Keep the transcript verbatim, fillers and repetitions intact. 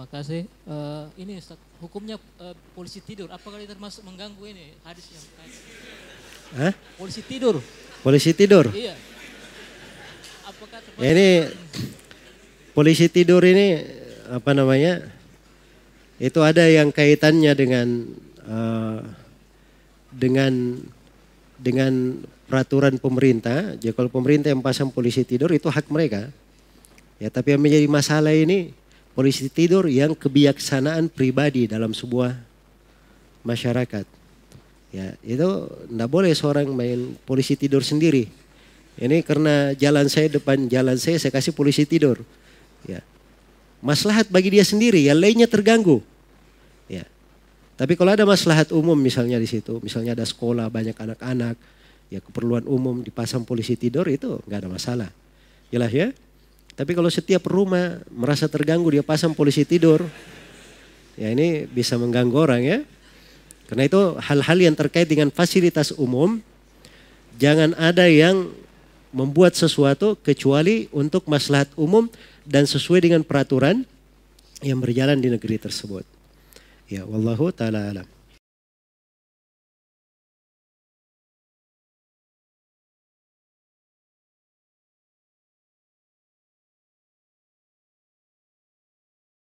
kasih. Uh, ini Ustaz, hukumnya uh, polisi tidur, apakah ini termasuk mengganggu ini hadis yang Hah? polisi tidur? Polisi tidur? Iya. Apakah termasuk ya ini polisi tidur ini apa namanya? Itu ada yang kaitannya dengan uh, dengan dengan peraturan pemerintah. Jadi kalau pemerintah yang pasang polisi tidur itu hak mereka. Ya, tapi yang menjadi masalah ini polisi tidur yang kebijaksanaan pribadi dalam sebuah masyarakat. Ya, itu tidak boleh seorang main polisi tidur sendiri. Ini karena jalan saya depan jalan saya saya kasih polisi tidur. Ya. Maslahat bagi dia sendiri, yang lainnya terganggu. Ya. Tapi kalau ada maslahat umum misalnya di situ, misalnya ada sekolah banyak anak-anak, ya keperluan umum dipasang polisi tidur itu nggak ada masalah. Jelas ya? Tapi kalau setiap rumah merasa terganggu dia pasang polisi tidur, ya ini bisa mengganggu orang ya. Karena itu hal-hal yang terkait dengan fasilitas umum, jangan ada yang membuat sesuatu kecuali untuk maslahat umum dan sesuai dengan peraturan yang berjalan di negeri tersebut. Ya, wallahu ta'ala alam.